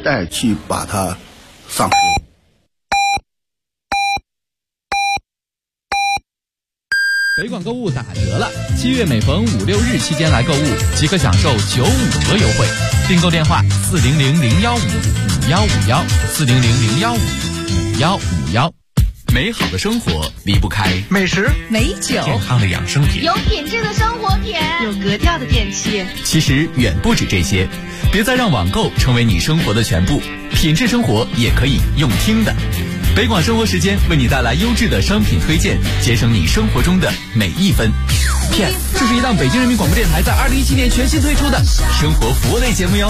代去把它丧失。 北广购物打折了，7月每逢5、6日期间来购物，即可享受95折优惠。订购电话400-015-5151，400-015-5151。美好的生活离不开美食、 美酒、 健康的养生品， 有品质的生活品， 有格调的电器。 其实远不止这些，别再让网购成为你生活的全部，品质生活也可以用听的。北广生活时间为你带来优质的商品推荐，节省你生活中的每一分。片，这是一档北京人民广播电台在2017年全新推出的生活服务类节目哟。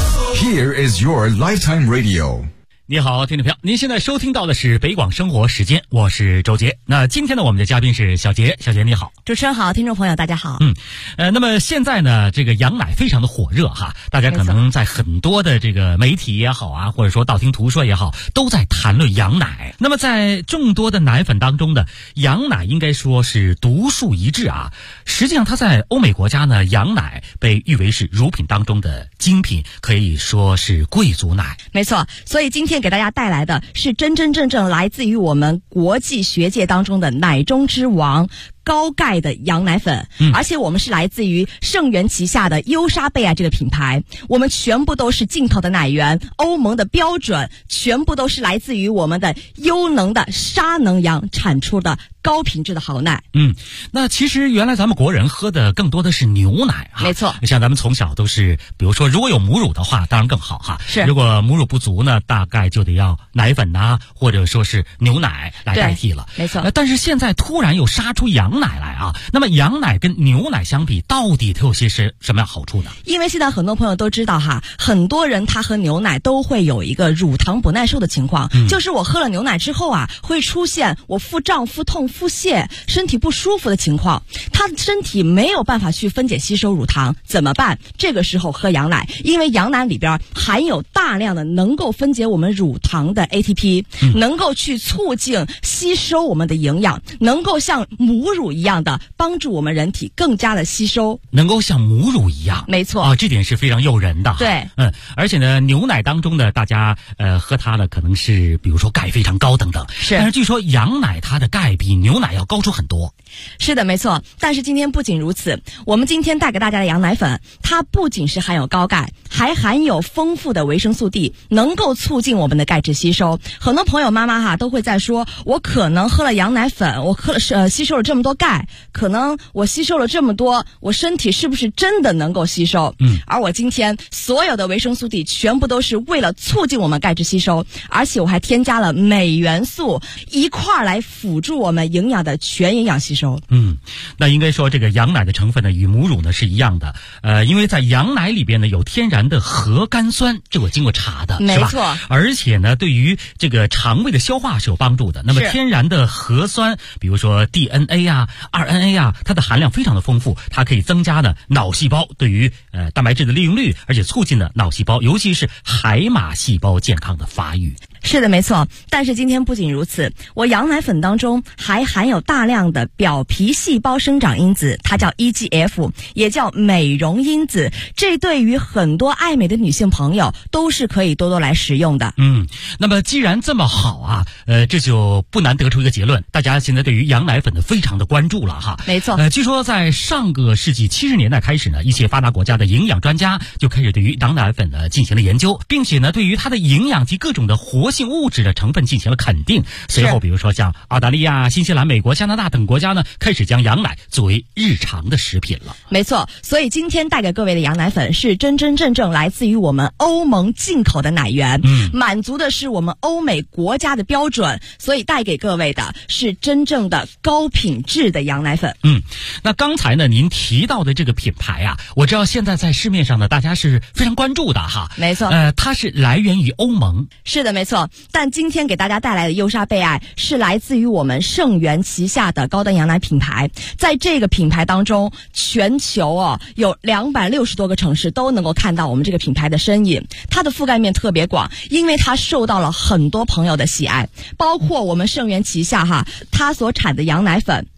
Here is your lifetime radio。 你好，听众朋友，您现在收听到的是北广生活时间，我是周杰。那今天呢，我们的嘉宾是小杰，小杰你好。 主持人好，听众朋友大家好。 那么现在呢，这个羊奶非常的火热哈，大家可能在很多的这个媒体也好啊，或者说道听途说也好，都在谈论羊奶。那么在众多的奶粉当中呢，羊奶应该说是独树一帜啊。实际上它在欧美国家呢，羊奶被誉为是乳品当中的精品，可以说是贵族奶。 没错，所以今天给大家带来的是真真正正来自于我们国际学界当中的奶中之王高钙的羊奶粉，而且我们是来自于圣元旗下的优莎贝爱这个品牌，我们全部都是进口的奶源，欧盟的标准，全部都是来自于我们的优能的沙能羊产出的高品质的好奶。 那其实原来咱们国人喝的更多的是牛奶哈， 没错， 像咱们从小都是，比如说如果有母乳的话，当然更好哈。 是， 如果母乳不足呢，大概就得要奶粉呐，或者说是牛奶来代替了。 没错。 但是现在突然又杀出羊奶来啊，那么羊奶跟牛奶相比，到底它有些什么样好处呢？ 因为现在很多朋友都知道哈，很多人他喝牛奶都会有一个乳糖不耐受的情况，就是我喝了牛奶之后啊，会出现我腹胀、腹痛、腹泻、身体不舒服的情况，他的身体没有办法去分解吸收乳糖，怎么办？这个时候喝羊奶，因为羊奶里边含有大量的能够分解我们乳糖的 ATP，能够去促进吸收我们的营养，能够像母乳一样的帮助我们人体更加的吸收， 能够像母乳一样。 没错啊，这点是非常诱人的。 对， 而且呢，牛奶当中呢，大家喝它呢，可能是比如说钙非常高等等，但是据说羊奶它的钙比牛奶要高出很多。 是的，没错。但是今天不仅如此，我们今天带给大家的羊奶粉，它不仅是含有高钙，还含有丰富的维生素 D， 能够促进我们的钙质吸收。很多朋友妈妈都会在说，我可能喝了羊奶粉，我吸收了这么多钙，可能我吸收了这么多，我身体是不是真的能够吸收？而我今天所有的维生素 D 全部都是为了促进我们钙质吸收，而且我还添加了镁元素一块儿来辅助我们营养的全营养吸收。 那应该说这个羊奶的成分呢与母乳呢是一样的，因为在羊奶里边呢有天然的核苷酸，这我经过查的， 没错。 而且呢对于这个肠胃的消化是有帮助的。那么天然的核酸，比如说 DNA 啊、RNA 啊，它的含量非常的丰富，它可以增加呢脑细胞对于蛋白质的利用率，而且促进了脑细胞，尤其是海马细胞健康的发育。 是的，没错。但是今天不仅如此，我羊奶粉当中还含有大量的表皮细胞生长因子，它叫 EGF， 也叫美容因子，这对于很多爱美的女性朋友都是可以多多来食用的。 那么既然这么好啊，这就不难得出一个结论，大家现在对于羊奶粉呢非常的关注了哈。 没错。 据说在上个世纪70年代开始呢，一些发达国家的营养专家就开始对于羊奶粉呢进行了研究，并且呢对于它的营养及各种的活性物质的成分进行了肯定。随后比如说像澳大利亚、新西兰、美国、加拿大等国家呢，开始将羊奶作为日常的食品了。 没错，所以今天带给各位的羊奶粉是真真正正来自于我们欧盟进口的奶源，满足的是我们欧美国家的标准，所以带给各位的是真正的高品质的羊奶粉。 那刚才呢您提到的这个品牌啊，我知道现在在市面上呢大家是非常关注的哈。 没错， 它是来源于欧盟。 是的，没错。但今天给大家带来的优莎贝爱是来自于我们圣元旗下的高端羊奶品牌，在这个品牌当中，全球有260多个城市都能够看到我们这个品牌的身影，它的覆盖面特别广，因为它受到了很多朋友的喜爱，包括我们圣元旗下它所产的羊奶粉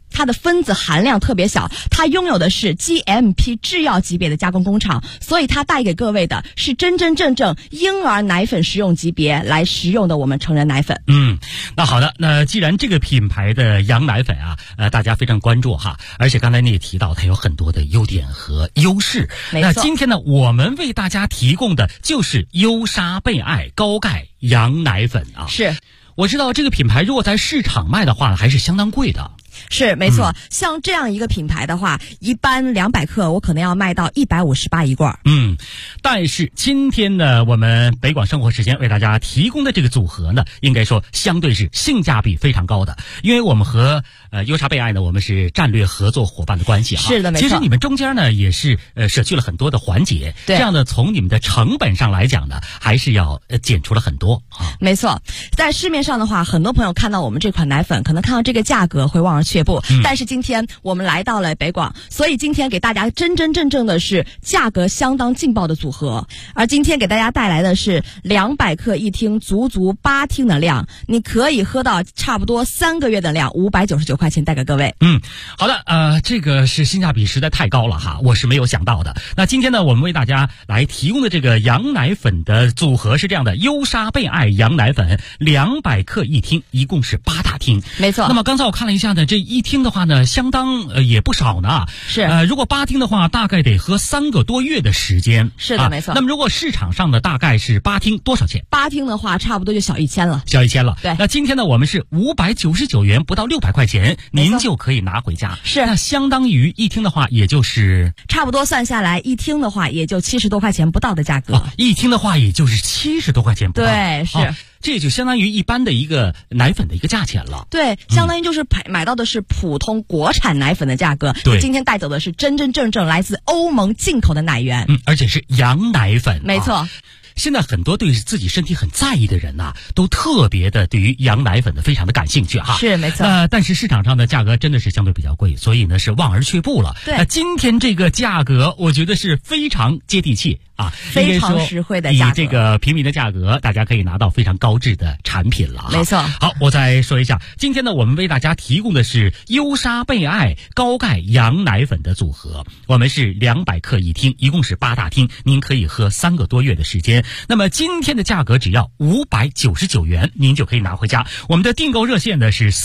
它的分子含量特别小，它拥有的是 GMP 制药级别的加工工厂，所以它带给各位的是真真正正婴儿奶粉食用级别来食用的我们成人奶粉。 那好的，那既然这个品牌的羊奶粉啊，大家非常关注哈，而且刚才你也提到它有很多的优点和优势。那今天呢，我们为大家提供的就是优莎贝爱高钙羊奶粉啊。 是， 我知道这个品牌如果在市场卖的话还是相当贵的。 是没错，像这样一个品牌的话，一般200克我可能要卖到158一罐。 但是今天呢，我们北广生活时间为大家提供的这个组合呢，应该说相对是性价比非常高的，因为我们和优莎贝爱呢，我们是战略合作伙伴的关系啊。 是的，没错。 其实你们中间呢也是舍去了很多的环节， 对， 这样的从你们的成本上来讲呢，还是要减除了很多啊。 没错，在市面上的话，很多朋友看到我们这款奶粉，可能看到这个价格会望而却步，但是今天我们来到了北广，所以今天给大家真真正正的是价格相当劲爆的组合。而今天给大家带来的是200克一听，足8听的量，你可以喝到差不多3个月的量，599块钱带给各位。 好的，这个是性价比实在太高了哈，我是没有想到的。那今天呢，我们为大家来提供的这个羊奶粉的组合是这样的：优莎贝爱羊奶粉200克一听，一共是8大听。 没错。 那么刚才我看了一下呢，这一听的话呢，相当也不少呢。 是。 如果8听的话，大概得喝3个多月的时间。 是的，没错。 那么如果市场上的大概是8听多少钱 ？8听的话，差不多就小1000了。 小1000了。 对。 那今天呢，我们是599元，不到600块钱，您就可以拿回家。 是。 那相当于一听的话，也就是差不多算下来，一听的话也就70多块钱不到的价格。 一听的话也就是70多块钱不到。 对，是。 这也就相当于一般的一个奶粉的一个价钱了。 对，相当于就是买到的是普通国产奶粉的价格。 对， 今天带走的是真真正正来自欧盟进口的奶源。 而且是羊奶粉。 没错。 现在很多对自己身体很在意的人呐，都特别的对于羊奶粉的非常的感兴趣哈。 是没错。 但是市场上的价格真的是相对比较贵，所以呢是望而却步了。 对。 今天这个价格，我觉得是非常接地气啊， 非常实惠的价格。 以这个平民的价格，大家可以拿到非常高质的产品了。 没错。 好，我再说一下，今天呢我们为大家提供的是优莎贝爱高钙羊奶粉的组合，我们是200克一听，一共是8大听，您可以喝3个多月的时间。那么今天的价格只要599元，您就可以拿回家。我们的订购热线呢是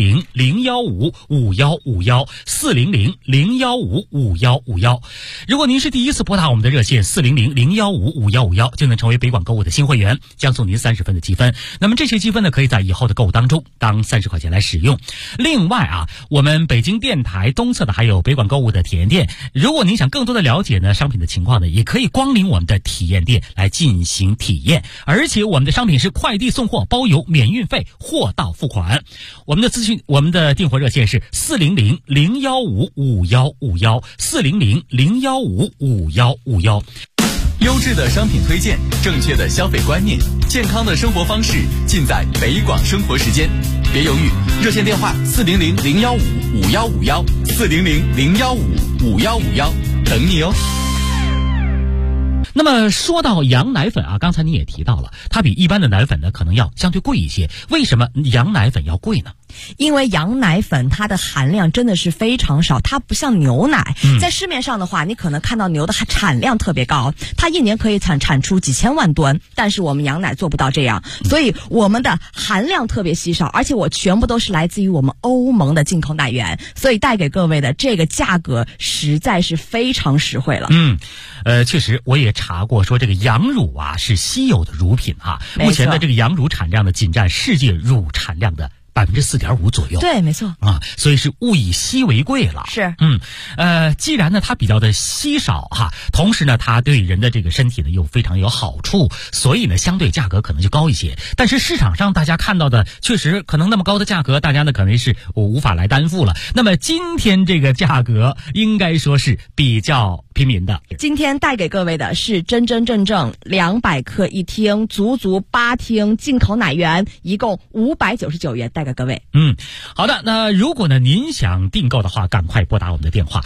400-015-5151，400-015-5151。如果您是第一次拨打我们的热线400-015-5151，就能成为北广购物的新会员，将送您30分的积分。那么这些积分呢，可以在以后的购物当中当30块钱来使用。另外我们北京电台东侧的还有北广购物的体验店，如果您想更多的了解呢商品的情况呢，也可以光临我们的体验店来进行体验。而且我们的商品是快递送货，包邮免运费，货到付款。我们的订货热线是400-015-5151，400-015-5151。 优质的商品推荐，正确的消费观念，健康的生活方式，尽在北广生活时间。别犹豫，热线电话400-015-5151，400-015-5151，等你哦。 那么说到羊奶粉刚才你也提到了，它比一般的奶粉呢可能要相对贵一些。为什么羊奶粉要贵呢？ 因为羊奶粉它的含量真的是非常少，它不像牛奶。在市面上的话，你可能看到牛的产量特别高，它一年可以产出几千万吨，但是我们羊奶做不到这样，所以我们的含量特别稀少，而且我全部都是来自于我们欧盟的进口奶源，所以带给各位的这个价格实在是非常实惠了。 确实我也查过，说这个羊乳是稀有的乳品目前的这个羊乳产量呢，仅占世界乳产量的4.5%左右。 对，没错所以是物以稀为贵了。 是。 既然呢它比较的稀少同时呢它对人的这个身体呢又非常有好处，所以呢相对价格可能就高一些。但是市场上大家看到的确实可能那么高的价格，大家呢可能是无法来担负了。那么今天这个价格应该说是比较平民的。 今天带给各位的是真真正正200克一听，足8听进口奶源，一共599元带带给各位。 好的，那如果呢您想订购的话，赶快拨打我们的电话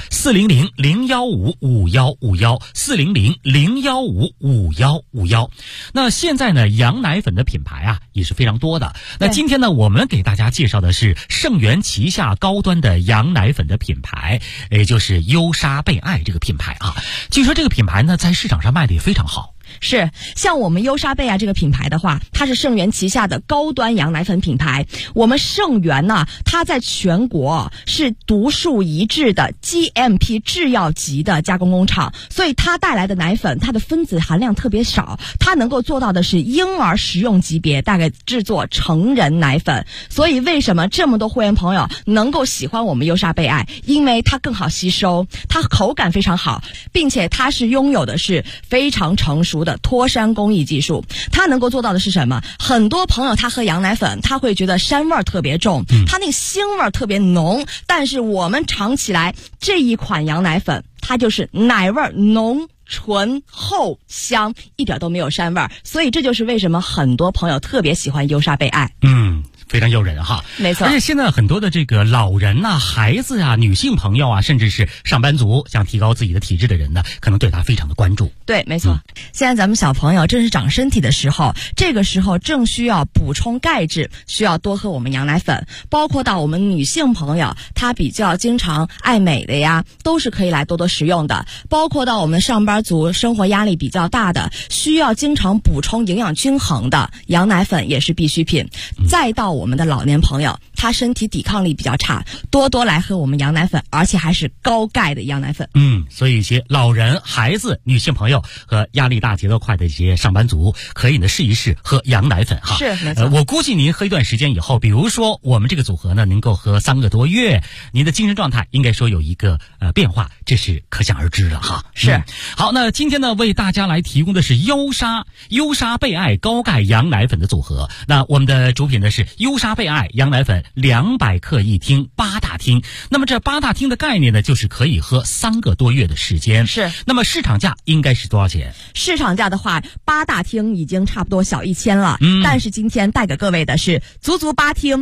400-015-5151，400-015-5151。那现在呢，羊奶粉的品牌啊也是非常多的。那今天呢，我们给大家介绍的是圣元旗下高端的羊奶粉的品牌，也就是优莎贝爱这个品牌啊。据说这个品牌呢，在市场上卖的也非常好。 是，像我们优莎贝爱这个品牌的话，它是圣元旗下的高端羊奶粉品牌。我们圣元呢，它在全国是独树一帜的 GMP 制药级的加工工厂，所以它带来的奶粉，它的分子含量特别少，它能够做到的是婴儿食用级别，大概制作成人奶粉。所以为什么这么多会员朋友能够喜欢我们优莎贝爱？因为它更好吸收，它口感非常好，并且它是拥有的是非常成熟的脱山工艺技术。它能够做到的是什么？很多朋友他喝羊奶粉，他会觉得膻味儿特别重，它那个腥味儿特别浓，但是我们尝起来这一款羊奶粉，它就是奶味儿浓，醇厚香，一点都没有膻味儿。所以这就是为什么很多朋友特别喜欢优莎贝爱。 非常诱人哈， 没错。 而且现在很多的这个老人呐、孩子啊、女性朋友啊，甚至是上班族想提高自己的体质的人呢，可能对他非常的关注。 对，没错。现在咱们小朋友正是长身体的时候，这个时候正需要补充钙质，需要多喝我们羊奶粉。包括到我们女性朋友，她比较经常爱美的呀，都是可以来多多食用的。包括到我们上班族，生活压力比较大的，需要经常补充营养均衡的，羊奶粉也是必需品。再到我们的老年朋友，他身体抵抗力比较差，多多来喝我们羊奶粉，而且还是高钙的羊奶粉。 所以一些老人、孩子、女性朋友和压力大、节奏快的一些上班族，可以呢试一试喝羊奶粉哈。 是，没错。 我估计您喝一段时间以后，比如说我们这个组合呢，能够喝3个多月，您的精神状态应该说有一个变化，这是可想而知的哈。 是。 好，那今天呢为大家来提供的是优莎贝爱高钙羊奶粉的组合。那我们的主品呢是优莎贝爱羊奶粉200克一听8大听。那么这8大听的概念呢，就是可以喝3个多月的时间。 是。 那么市场价应该是多少钱？ 市场价的话，8大听已经差不多小1000了。但是今天带给各位的是足8听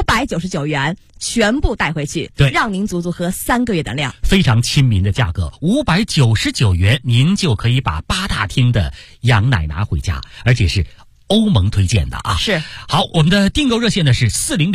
599元，全部带回去， 对， 让您足喝3个月的量， 非常亲民的价格，599元您就可以把8大听的羊奶拿回家，而且是欧盟推荐的啊。 是。 好，我们的订购热线呢是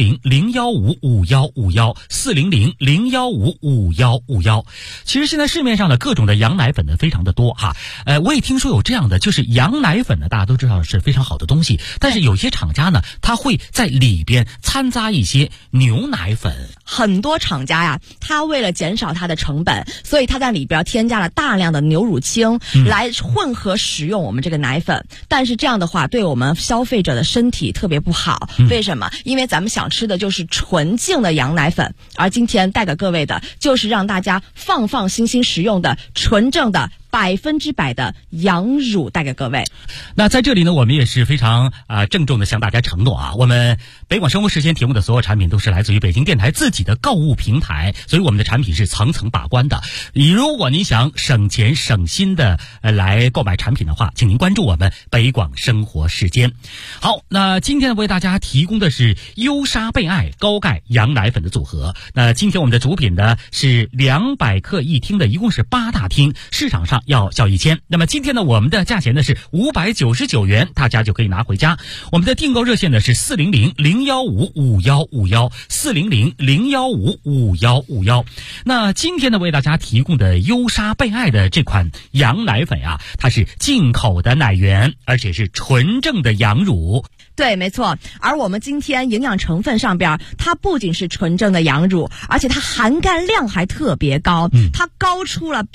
400-015-5151，400-015-5151。其实现在市面上的各种的羊奶粉呢非常的多哈。我也听说有这样的，就是羊奶粉呢大家都知道是非常好的东西，但是有些厂家呢他会在里边掺杂一些牛奶粉。 很多厂家呀，他为了减少它的成本，所以他在里边添加了大量的牛乳清来混合使用我们这个奶粉。但是这样的话对我们消费者的身体特别不好。为什么？因为咱们想吃的就是纯净的羊奶粉，而今天带给各位的就是让大家放心食用的纯正的100%的羊乳带给各位。 那在这里呢，我们也是非常郑重的向大家承诺啊，我们北广生活时间提供的所有产品都是来自于北京电台自己的购物平台，所以我们的产品是层层把关的。如果您想省钱省心的来购买产品的话，请您关注我们北广生活时间。好，那今天为大家提供的是优莎贝爱高钙羊奶粉的组合。那今天我们的主品呢是200克一听的，一共是8大听，市场上要小1000。那么今天呢，我们的价钱呢是599元，大家就可以拿回家。我们的订购热线呢是400-015-5151，400-015-5151。那今天呢，为大家提供的优莎贝爱的这款羊奶粉啊，它是进口的奶源，而且是纯正的羊乳。 对，没错。而我们今天营养成分上边，它不仅是纯正的羊乳，而且它含钙量还特别高，它高出了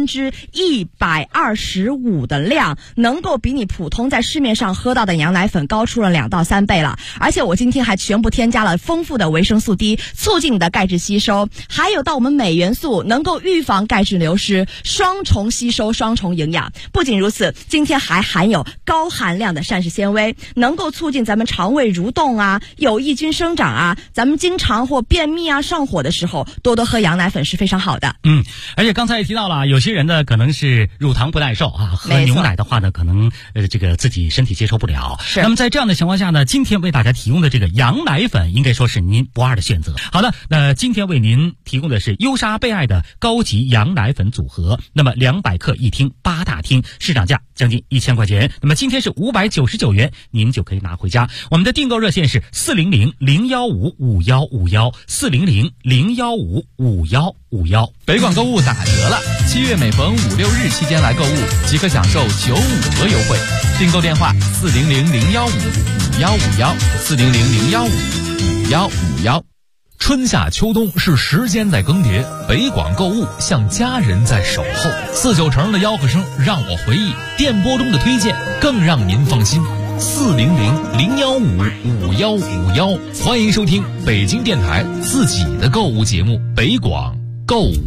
125%的量，能够比你普通在市面上喝到的羊奶粉高出了2到3倍了。而且我今天还全部添加了丰富的维生素 D， 促进你的钙质吸收，还有到我们镁元素，能够预防钙质流失，双重吸收，双重营养。不仅如此，今天还含有高含量的膳食纤维，能够促进咱们肠胃蠕动啊，有益菌生长啊。咱们经常或便秘啊、上火的时候，多多喝羊奶粉是非常好的。 而且刚才也提到了，有些人呢可能是是乳糖不耐受啊，喝牛奶的话呢，可能这个自己身体接受不了。 是。 那么在这样的情况下呢，今天为大家提供的这个羊奶粉应该说是您不二的选择。好的，那今天为您提供的是优莎贝爱的高级羊奶粉组合，那么200克一听8大听，市场价将近1000块钱，那么今天是599元，您就可以拿回家。我们的订购热线是400-015-5151，400-015-5151。 北广购物打折了，7月每逢5、6日期间来购物即可享受95折优惠。订购电话400-015-5151，400-015-5151。 春夏秋冬是时间在更迭，北广购物像家人在守候。49成的吆喝声让我回忆，电波中的推荐更让您放心。400-015-5151，欢迎收听北京电台自己的购物节目北广购物。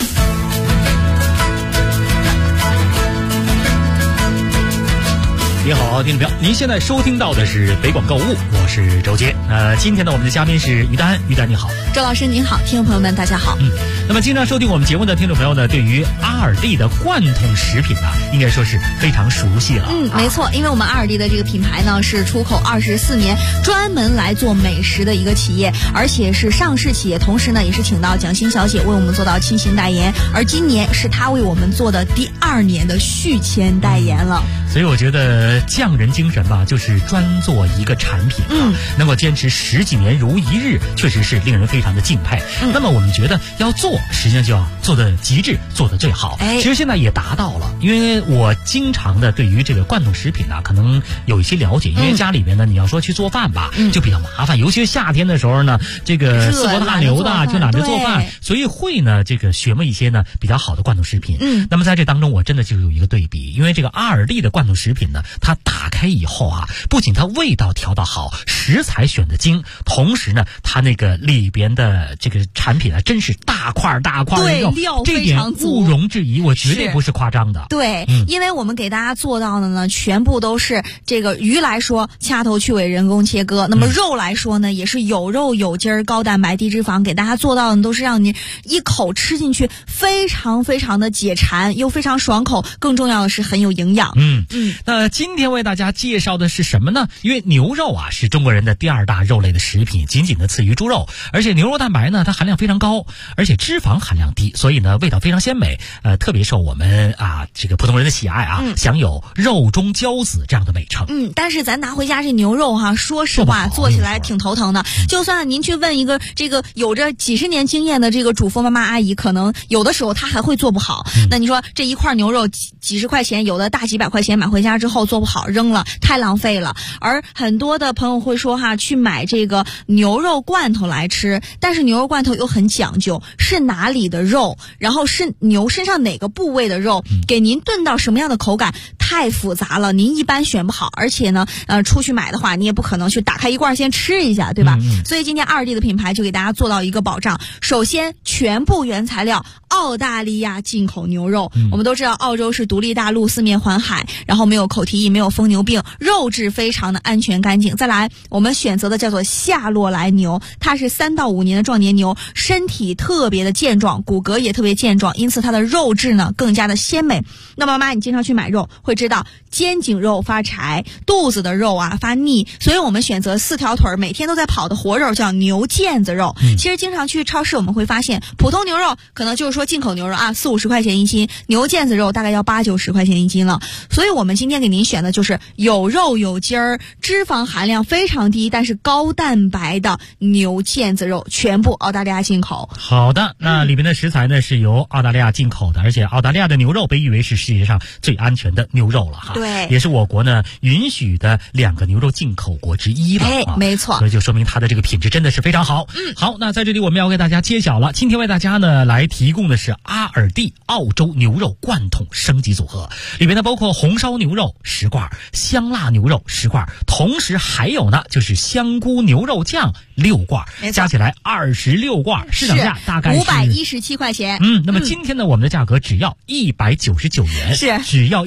你好，听众朋友，您现在收听到的是北广购物，我是周杰。今天呢，我们的嘉宾是于丹，于丹你好。 周老师您好，听众朋友们大家好。 那么经常收听我们节目的听众朋友呢，对于阿尔蒂的罐桶食品呢，应该说是非常熟悉了。 没错，因为我们阿尔蒂的这个品牌呢是出口24年，专门来做美食的一个企业，而且是上市企业，同时呢也是请到蒋欣小姐为我们做到亲情代言，而今年是她为我们做的第2年的续签代言了。 所以我觉得匠人精神吧，就是专做一个产品能够坚持10几年如一日，确实是令人非常的敬佩。那么我们觉得要做，实际上就要做的极致，做的最好。其实现在也达到了，因为我经常的对于这个罐头食品呢，可能有一些了解，因为家里边呢，你要说去做饭吧，就比较麻烦，尤其是夏天的时候呢，这个四国大流的就懒得做饭，所以会呢这个学摸一些呢比较好的罐头食品。那么在这当中，我真的就有一个对比，因为这个阿尔蒂的罐头食品呢，它打开以后啊，不仅它味道调得好，食材选得精，同时呢，它那个里边的这个产品啊，真是大块的肉，这点毋庸置疑，我绝对不是夸张的。 对，因为我们给大家做到的呢，全部都是这个鱼来说掐头去尾人工切割，那么肉来说呢，也是有肉有筋儿，高蛋白低脂肪，给大家做到的都是让你一口吃进去非常非常的解馋，又非常爽口，更重要的是很有营养。 那今天为大家介绍的是什么呢？因为牛肉啊是中国人的第2大肉类的食品，仅仅的次于猪肉，而且牛肉蛋白呢它含量非常高，而且脂肪含量低，所以呢味道非常鲜美，特别受我们这个普通人的喜爱啊，享有肉中骄子这样的美称。 但是咱拿回家这牛肉说实话做起来挺头疼的。就算您去问一个这个有着几十年经验的这个主妇妈妈阿姨，可能有的时候她还会做不好。那你说这一块牛肉几十块钱，有的大几百块钱，买回家之后做不好扔了，太浪费了。而很多的朋友会说去买这个牛肉罐头来吃，但是牛肉罐头又很讲究，是哪里的肉，然后是牛身上哪个部位的肉，给您炖到什么样的口感，太复杂了，您一般选不好。而且呢出去买的话，你也不可能去打开一罐先吃一下，对吧？所以今天阿尔蒂的品牌就给大家做到一个保障，首先全部原材料澳大利亚进口牛肉。我们都知道澳洲是独立大陆，四面环海，然后没有口蹄疫，没有疯牛病，肉质非常的安全干净。再来我们选择的叫做夏洛莱牛，它是3到5年的壮年牛，身体特别的健壮，骨骼也特别健壮，因此它的肉质呢更加的鲜美。那妈妈你经常去买肉会知道，肩颈肉发柴，肚子的肉发腻，所以我们选择4条腿每天都在跑的活肉，叫牛腱子肉。其实经常去超市我们会发现，普通牛肉可能就是说进口牛肉40-50块钱一斤，牛腱子肉大概要80-90块钱一斤了。所以我们今天给您选的就是有肉有筋儿，脂肪含量非常低，但是高蛋白的牛腱子肉，全部澳大利亚进口。 好的，那里面的食材呢是由澳大利亚进口的，而且澳大利亚的牛肉被誉为是世界上最安全的牛肉了对， 也是我国呢允许的2个牛肉进口国之一了。 没错， 所以就说明它的这个品质真的是非常好。好，那在这里我们要给大家揭晓了，今天为大家呢来提供的是阿尔蒂澳洲牛肉罐桶升级组合，里面呢包括红烧牛肉10罐，香辣牛肉10罐，同时还有呢就是香菇牛肉酱6罐，加起来26罐，市场价大概是 517块钱。 那么今天呢我们的价格只要199元， 是只要199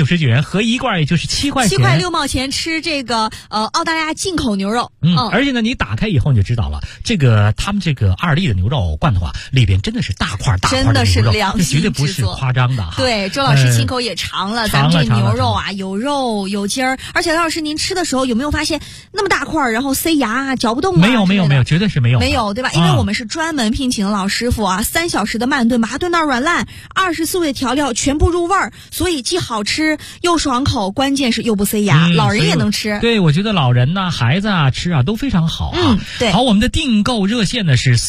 199元，合一罐也就是7块钱，7 块6毛钱吃这个澳大利亚进口牛肉。 而且呢，你打开以后你就知道了，他们这个2粒的牛肉罐头啊，里边真的是大块的牛肉， 真的是良心这绝对不是夸张的哈。 对，周老师亲口也尝了，咱们这牛肉啊，有肉有筋儿，而且周老师您吃的时候有没有发现那么大块，然后塞牙嚼不动啊？ 没有，绝对是没有， 对吧？因为我们是专门聘请老师傅啊，3小时的慢炖，把它炖到软烂，24味调料全部入味儿，所以既好吃又爽口，关键是又不塞牙，老人也能吃。 对，我觉得老人呐、孩子啊吃啊都非常好啊。 对。 好，我们的订购热线呢是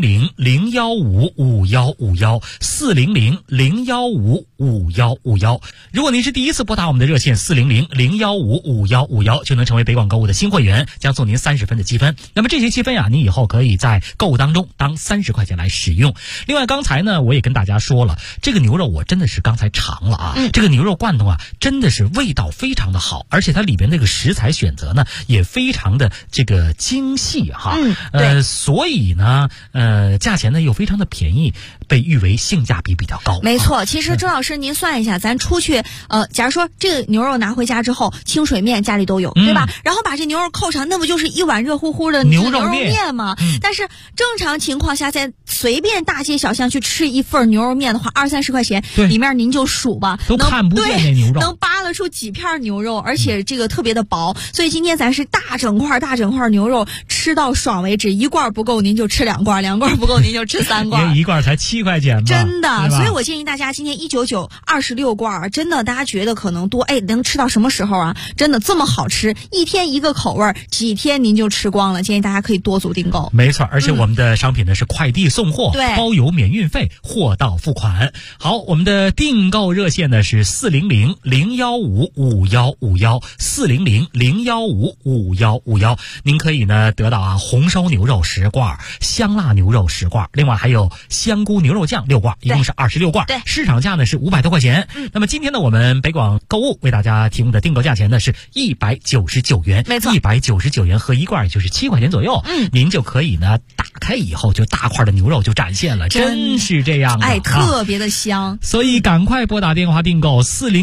400-015-5151，400-015-5151。如果您是第一次拨打我们的热线400-015-5151，就能成为北广购物的新会员，将送您30分的积分。那么这些积分啊，您以后可以在购物当中当30块钱来使用。另外，刚才呢我也跟大家说了，这个牛肉我真的是刚才尝了啊，这个牛肉罐头啊真的是味道非常的好，而且它里边那个食材选择呢也非常的这个精细哈。所以呢价钱呢又非常的便宜，被誉为性价比比较高。 没错，其实周老师您算一下，咱出去假如说这个牛肉拿回家之后，清水面家里都有，对吧？然后把这牛肉扣上，那不就是一碗热乎乎的牛肉面吗？但是正常情况下，在随便大街小巷去吃一份牛肉面的话，20-30块钱，里面您就数吧， 都看不见那牛肉， 能扒拉出几片牛肉，而且这个特别的薄。所以今天咱是大整块牛肉，吃到爽为止，一罐不够您就吃2罐，2罐不够您就吃3罐， 一罐才7块钱吧， 真的。所以我建议大家今天199 26罐，真的大家觉得可能多，能吃到什么时候啊？真的这么好吃，一天一个口味，几天您就吃光了。建议大家可以多组订购。 没错，而且我们的商品呢是快递送货，包邮免运费，货到付款。好，我们的订购热线呢是400-015-5151，400-015-5151。您可以呢得到红烧牛肉10罐，香辣牛肉10罐，另外还有香菇牛肉酱6罐，一共是26罐。 对， 市场价呢是500多块钱。那么今天呢，我们北广购物为大家提供的订购价钱呢是199元， 没错 ，199元合一罐也就是7块钱左右。您就可以呢打开以后就大块的牛肉就展现了，真是这样的， 特别的香。 所以赶快拨打电话订购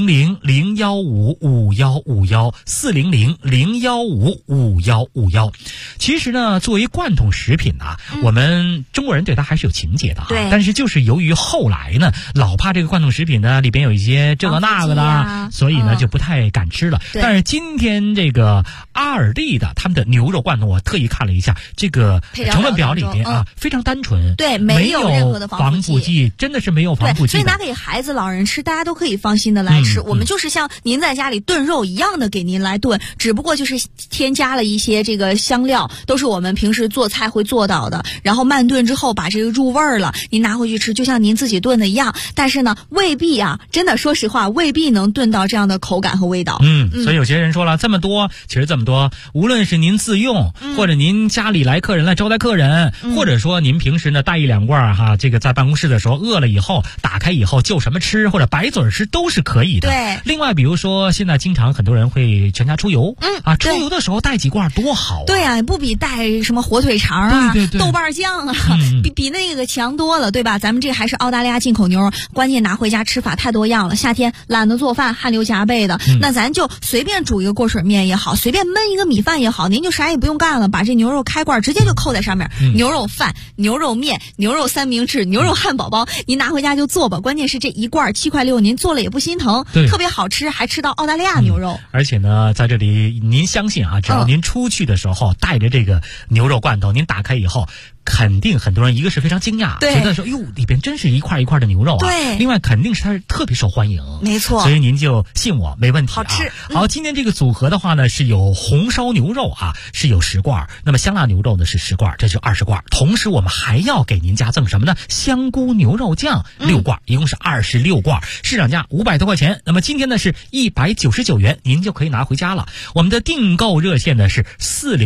400-015-5151，400-015-5151。其实呢，作为罐头食品啊，我们中国人对它还是有情节的哈。但是就是由于后来呢，老怕这个罐头食品呢里边有一些这个那个的，所以呢就不太敢吃了。但是今天这个阿尔利的他们的牛肉罐头，我特意看了一下这个成分表里边啊，非常单纯， 对，没有任何的防腐剂，真的是没有防腐剂。 所以拿给孩子、老人吃，大家都可以放心的来吃。我们就是像您在家里炖肉一样的给您来炖，只不过就是添加了一些这个香料，都是我们平时做菜会做到的。然后慢炖之后把这个入味儿了，您拿回去吃，就像您自己炖的一样。但是呢，未必啊，真的说实话，未必能炖到这样的口感和味道。 所以有些人说了，这么多，无论是您自用，或者您家里来客人来招待客人，或者说您平时呢带1-2罐哈，这个在办公室的时候饿了以后打开以后就什么吃，或者白嘴吃都是可以的。 对。 另外比如说现在经常很多人会全家出游，出游的时候带几罐多好啊。 对啊，不比带什么火腿肠啊、 对豆瓣酱啊，比那个强多了，对吧？咱们这还是澳大利亚进口牛肉，关键拿回家吃法太多样了。夏天懒得做饭，汗流浃背的，那咱就随便煮一个过水面也好，随便焖一个米饭也好，您就啥也不用干了，把这牛肉开罐直接就扣在上面，牛肉饭、牛肉面、牛肉三明治、牛肉汉堡包，您拿回家就做吧。关键是这一罐7块6，您做了也不心疼，特别好吃，还吃到澳大利亚牛肉。 而且呢，在这里您相信啊，只要您出去的时候带着这个牛肉罐头，您打开以后，肯定很多人一个是非常惊讶，觉得说哟里边真是一块一块的牛肉啊。 对， 另外肯定是它是特别受欢迎， 没错。 所以您就信我，没问题啊。 好吃。 好，今天这个组合的话呢，是有红烧牛肉啊，是有10罐，那么香辣牛肉呢是10罐，这就20罐。同时我们还要给您加赠什么呢？香菇牛肉酱6罐，一共是26罐，市场价500多块钱。那么今天呢是199元，您就可以拿回家了。我们的订购热线呢是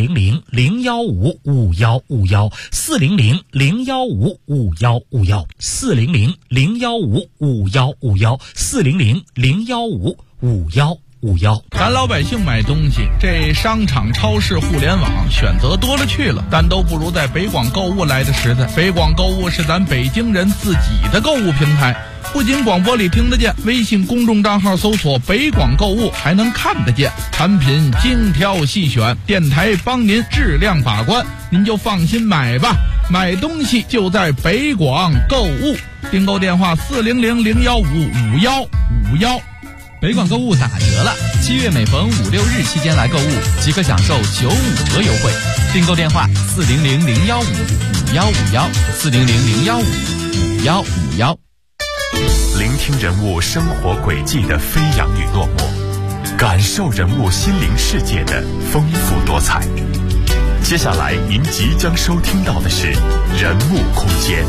400-015-5151，400-015-5151，400-015-5151。 咱老百姓买东西，这商场、超市、互联网选择多了去了，但都不如在北广购物来的实在。北广购物是咱北京人自己的购物平台。 不仅广播里听得见，微信公众账号搜索北广购物还能看得见，产品精挑细选，电台帮您质量把关，您就放心买吧。买东西就在北广购物，订购电话400-015-5151。 北广购物打折了，7月每逢5、6日期间来购物即可享受95折优惠。订购电话400-015-5151，400-015-5151。 聆听人物生活轨迹的飞扬与落寞，感受人物心灵世界的丰富多彩。接下来您即将收听到的是人物空间。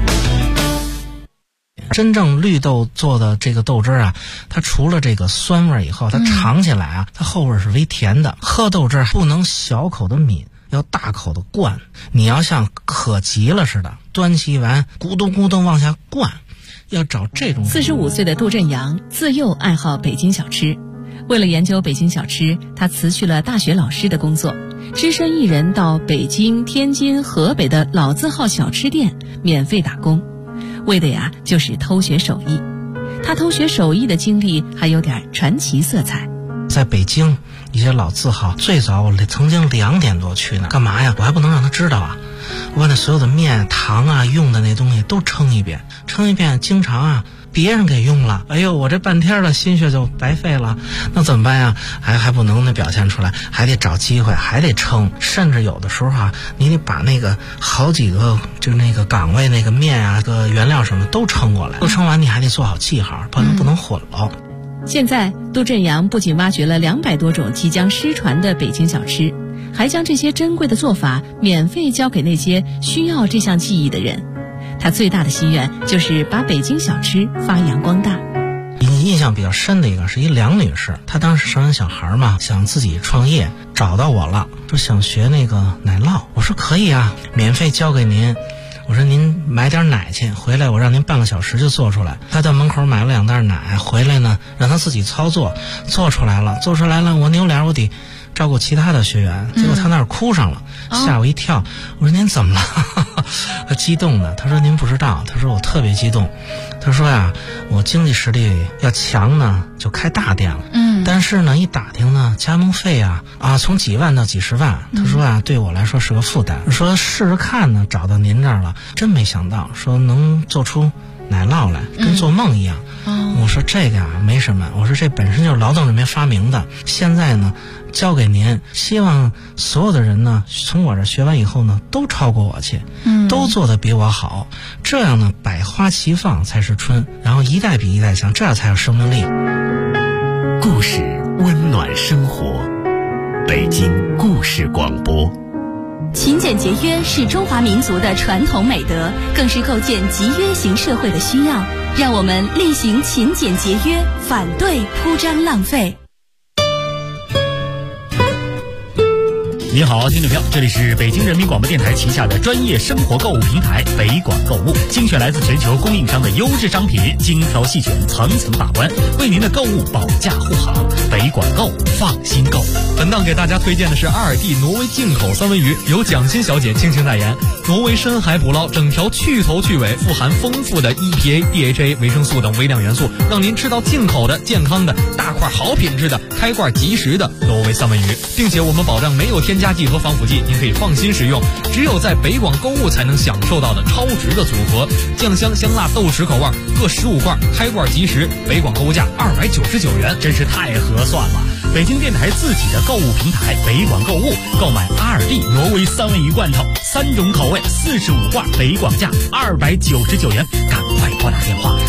真正绿豆做的这个豆汁啊，它除了这个酸味以后，它尝起来啊，它后味是微甜的。喝豆汁不能小口的抿，要大口的灌。你要像渴急了似的，端起碗咕咚咕咚往下灌，要找这种。 45岁的杜振阳自幼爱好北京小吃，为了研究北京小吃，他辞去了大学老师的工作，只身一人到北京、天津、河北的老字号小吃店免费打工。为的呀，就是偷学手艺。他偷学手艺的经历还有点传奇色彩。 在北京一些老字号，最早我曾经2点多去呢，干嘛呀？我还不能让他知道啊！我把那所有的面、糖啊、用的那东西都称一遍，经常啊别人给用了，哎呦，我这半天的心血就白费了，那怎么办呀？还不能表现出来，还得找机会，还得称，甚至有的时候啊，你得把那个好几个就是那个岗位那个面啊、个原料什么都称过来，都称完你还得做好记号，不能混了。 现在杜振阳不仅挖掘了200多种即将失传的北京小吃，还将这些珍贵的做法免费教给那些需要这项技艺的人。他最大的心愿就是把北京小吃发扬光大。 印象比较深的一个是一梁女士，她当时生完小孩嘛，想自己创业，找到我了，说想学那个奶酪。我说可以啊，免费教给您。我说您买点奶去，回来我让您半个小时就做出来。他到门口买了2袋奶，回来呢让他自己操作，做出来了，我扭脸我得照顾其他的学员，结果他那儿哭上了，吓我一跳。我说您怎么了？他激动的，他说您不知道，他说我特别激动。他说呀，我经济实力要强呢，就开大店了。但是呢，一打听呢，加盟费啊从几万到几十万。他说啊，对我来说是个负担。说试试看呢，找到您这儿了，真没想到，说能做出奶酪来，跟做梦一样。我说这个没什么，我说这本身就是劳动人民发明的，现在呢交给您，希望所有的人呢从我这学完以后呢都超过我去，都做得比我好，这样呢百花齐放才是春，然后一代比一代强，这样才有生命力。 故事温暖生活，北京故事广播。 勤俭节约是中华民族的传统美德，更是构建集约型社会的需要。让我们厉行勤俭节约，反对铺张浪费。 你好，听众朋友，这里是北京人民广播电台旗下的专业生活购物平台北广购物，精选来自全球供应商的优质商品，精挑细选，层层把关，为您的购物保驾护航。北广购，放心购。 本档给大家推荐的是阿尔蒂挪威进口三文鱼，由蒋欣小姐倾情代言。挪威深海捕捞，整条去头去尾，富含丰富的 EPA、DHA、维生素等微量元素，让您吃到进口的、健康的、大块好品质的、开罐即食的挪威三文鱼，并且我们保障没有添加剂和防腐剂，您可以放心食用。只有在北广购物才能享受到的超值的组合，酱香香辣豆豉口味各15罐，开罐即食，北广购物价299元， 真是太合算了。北京电台自己的购物平台北广购物，购买阿尔蒂挪威三文鱼罐头，3种口味，45罐，北广价299元，赶快拨打电话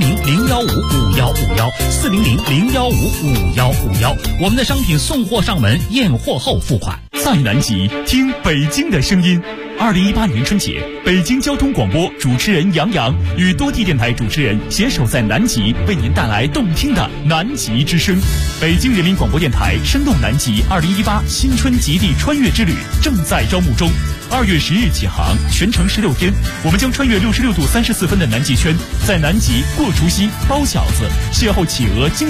400-015-5151，400-015-5151，我们的商品送货上门，验货后付款。 在南极听北京的声音。2018年春节，北京交通广播主持人杨洋与多地电台主持人携手在南极，为您带来动听的南极之声。北京人民广播电台生动南极2018新春极地穿越之旅正在招募中，2月10日起航，全程16天，我们将穿越66度34分的南极圈，在南极过除夕、包饺子、邂逅企鹅。